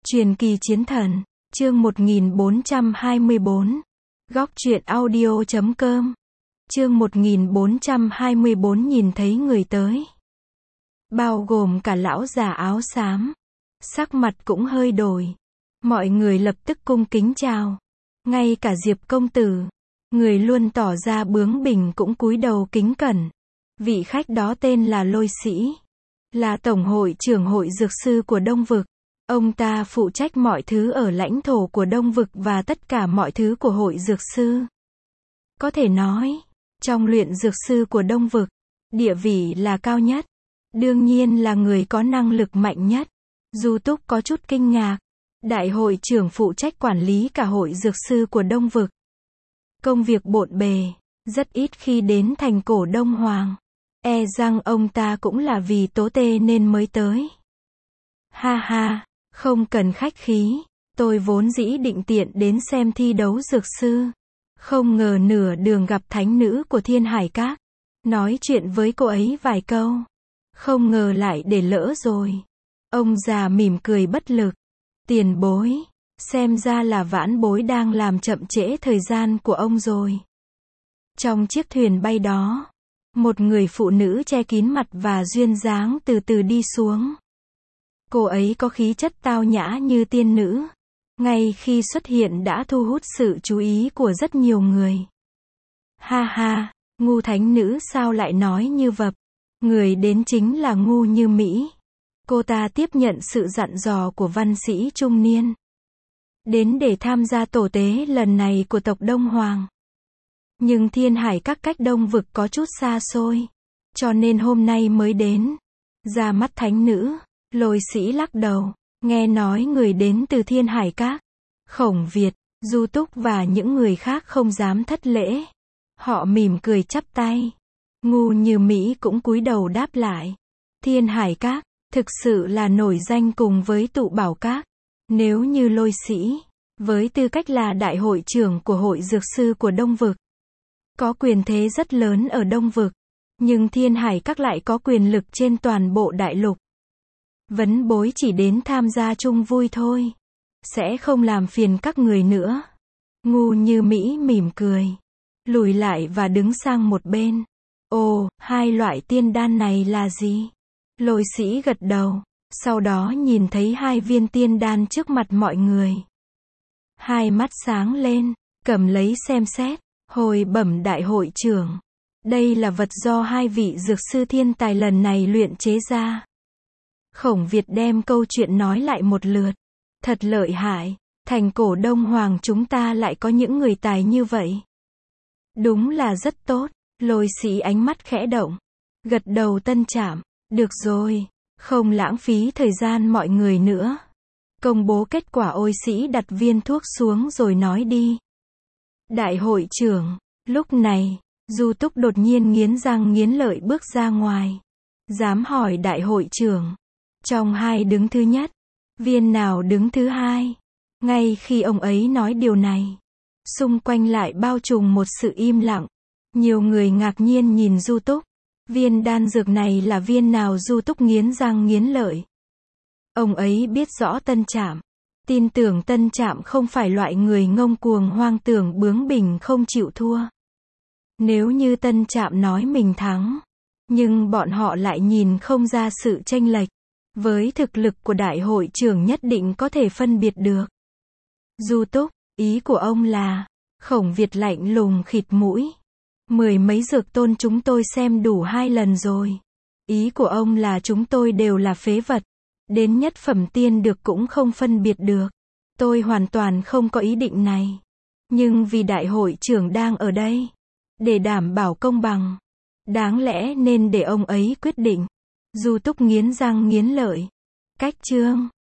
Truyền kỳ chiến thần, chương 1424. Góc truyện audio.com. Chương 1424 nhìn thấy người tới. Bao gồm cả lão già áo xám. Sắc mặt cũng hơi đổi. Mọi người lập tức cung kính chào. Ngay cả Diệp công tử, người luôn tỏ ra bướng bỉnh cũng cúi đầu kính cẩn. Vị khách đó tên là Lôi Sĩ, là tổng hội trưởng hội dược sư của Đông Vực. Ông ta phụ trách mọi thứ ở lãnh thổ của Đông Vực và tất cả mọi thứ của hội dược sư. Có thể nói, trong luyện dược sư của Đông Vực, địa vị là cao nhất. Đương nhiên là người có năng lực mạnh nhất. Du Túc có chút kinh ngạc. Đại hội trưởng phụ trách quản lý cả hội dược sư của Đông Vực. Công việc bộn bề, rất ít khi đến thành cổ Đông Hoàng. E rằng ông ta cũng là vì tố tê nên mới tới. Ha ha, không cần khách khí, tôi vốn dĩ định tiện đến xem thi đấu dược sư. Không ngờ nửa đường gặp thánh nữ của Thiên Hải Các. Nói chuyện với cô ấy vài câu. Không ngờ lại để lỡ rồi. Ông già mỉm cười bất lực. Tiền bối, xem ra là vãn bối đang làm chậm trễ thời gian của ông rồi. Trong chiếc thuyền bay đó, một người phụ nữ che kín mặt và duyên dáng từ từ đi xuống. Cô ấy có khí chất tao nhã như tiên nữ. Ngay khi xuất hiện đã thu hút sự chú ý của rất nhiều người. Ha ha, ngu thánh nữ sao lại nói như vập. Người đến chính là ngu như Mỹ. Cô ta tiếp nhận sự dặn dò của văn sĩ trung niên. Đến để tham gia tổ tế lần này của tộc Đông Hoàng. Nhưng Thiên Hải Các cách Đông Vực có chút xa xôi. Cho nên hôm nay mới đến. Ra mắt thánh nữ, Lôi Sĩ lắc đầu. Nghe nói người đến từ Thiên Hải Các. Khổng Việt, Du Túc và những người khác không dám thất lễ. Họ mỉm cười chắp tay. Ngu như Mỹ cũng cúi đầu đáp lại. Thiên Hải Các thực sự là nổi danh cùng với Tụ Bảo Các. Nếu như Lôi Sĩ, với tư cách là đại hội trưởng của hội dược sư của Đông Vực, có quyền thế rất lớn ở Đông Vực, nhưng Thiên Hải Các lại có quyền lực trên toàn bộ đại lục. Vấn bối chỉ đến tham gia chung vui thôi, sẽ không làm phiền các người nữa. Ngu như Mỹ mỉm cười, lùi lại và đứng sang một bên. Ồ, hai loại tiên đan này là gì? Lôi Sĩ gật đầu, sau đó nhìn thấy hai viên tiên đan trước mặt mọi người. Hai mắt sáng lên, cầm lấy xem xét, hồi bẩm đại hội trưởng. Đây là vật do hai vị dược sư thiên tài lần này luyện chế ra. Khổng Việt đem câu chuyện nói lại một lượt. Thật lợi hại, thành cổ Đông Hoàng chúng ta lại có những người tài như vậy. Đúng là rất tốt, Lôi Sĩ ánh mắt khẽ động. Gật đầu tân trảm, được rồi, không lãng phí thời gian mọi người nữa. Công bố kết quả. Ôi Sĩ đặt viên thuốc xuống rồi nói đi. Đại hội trưởng, lúc này, Du Túc đột nhiên nghiến răng nghiến lợi bước ra ngoài. Dám hỏi đại hội trưởng, trong hai đứng thứ nhất, viên nào đứng thứ hai? Ngay khi ông ấy nói điều này, xung quanh lại bao trùm một sự im lặng. Nhiều người ngạc nhiên nhìn Du Túc. Viên đan dược này là viên nào? Du Túc nghiến răng nghiến lợi. Ông ấy biết rõ Tân Trạm. Tin tưởng Tân Trạm không phải loại người ngông cuồng hoang tưởng bướng bỉnh không chịu thua. Nếu như Tân Trạm nói mình thắng, nhưng bọn họ lại nhìn không ra sự chênh lệch. Với thực lực của đại hội trưởng nhất định có thể phân biệt được. Du Túc, ý của ông là? Khổng Việt lạnh lùng khịt mũi. 10 mấy dược tôn chúng tôi xem đủ 2 lần rồi. Ý của ông là chúng tôi đều là phế vật. Đến nhất phẩm tiên được cũng không phân biệt được. Tôi hoàn toàn không có ý định này. Nhưng vì đại hội trưởng đang ở đây, để đảm bảo công bằng, đáng lẽ nên để ông ấy quyết định. Du Túc nghiến răng nghiến lợi. Cách chương